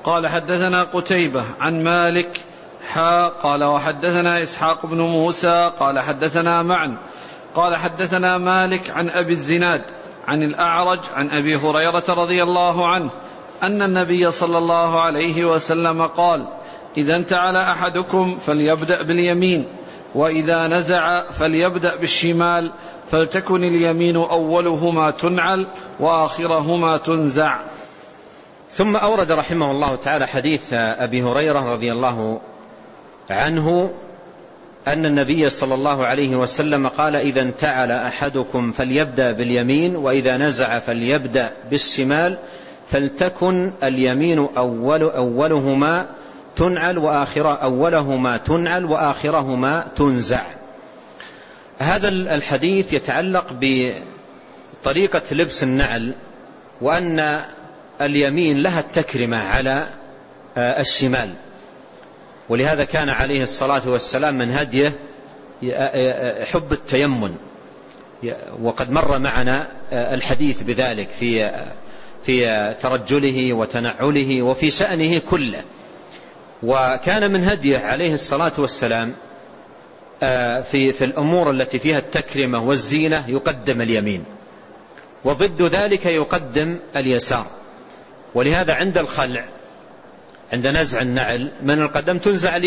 قال حدثنا قتيبة عن مالك قال وحدثنا إسحاق بن موسى قال حدثنا معن قال حدثنا مالك عن أبي الزناد عن الأعرج عن أبي هريرة رضي الله عنه أن النبي صلى الله عليه وسلم قال: إذا انتعل أحدكم فليبدأ باليمين، وإذا نزع فليبدأ بالشمال، فلتكن اليمين أولهما تنعل وآخرهما تنزع. ثم أورد رحمه الله تعالى حديث أبي هريرة رضي الله عنه أن النبي صلى الله عليه وسلم قال: إذا انتعل أحدكم فليبدأ باليمين، وإذا نزع فليبدأ بالشمال، فلتكن اليمين أولهما تنعل وآخرهما تنزع. هذا الحديث يتعلق بطريقة لبس النعل، وأن اليمين لها التكرمة على الشمال، ولهذا كان عليه الصلاة والسلام من هديه حب التيمن، وقد مر معنا الحديث بذلك في ترجله وتنعله وفي شأنه كله. وكان من هديه عليه الصلاة والسلام في الأمور التي فيها التكرمة والزينة يقدم اليمين، وضد ذلك يقدم اليسار. ولهذا عند الخلع، عند نزع النعل من القدم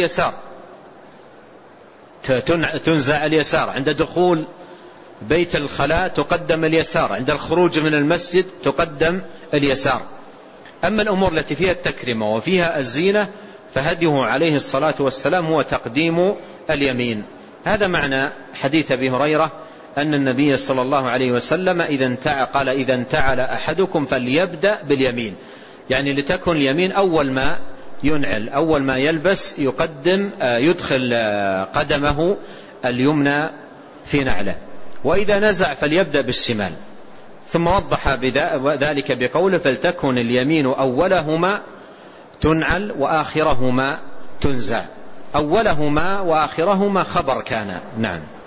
تنزع اليسار، عند دخول بيت الخلاء تقدم اليسار، عند الخروج من المسجد تقدم اليسار. أما الأمور التي فيها التكرمة وفيها الزينة فهديه عليه الصلاة والسلام هو تقديم اليمين. هذا معنى حديث أبي هريرة أن النبي صلى الله عليه وسلم قال: إذا انتعل أحدكم فليبدأ باليمين، يعني لتكن اليمين أول ما ينعل، أول ما يلبس يدخل قدمه اليمنى في نعله، وإذا نزع فليبدأ بالشمال. ثم وضح ذلك بقوله: فلتكن اليمين أولهما تنعل وآخرهما تنزع. أولهما وآخرهما خبر كان. نعم.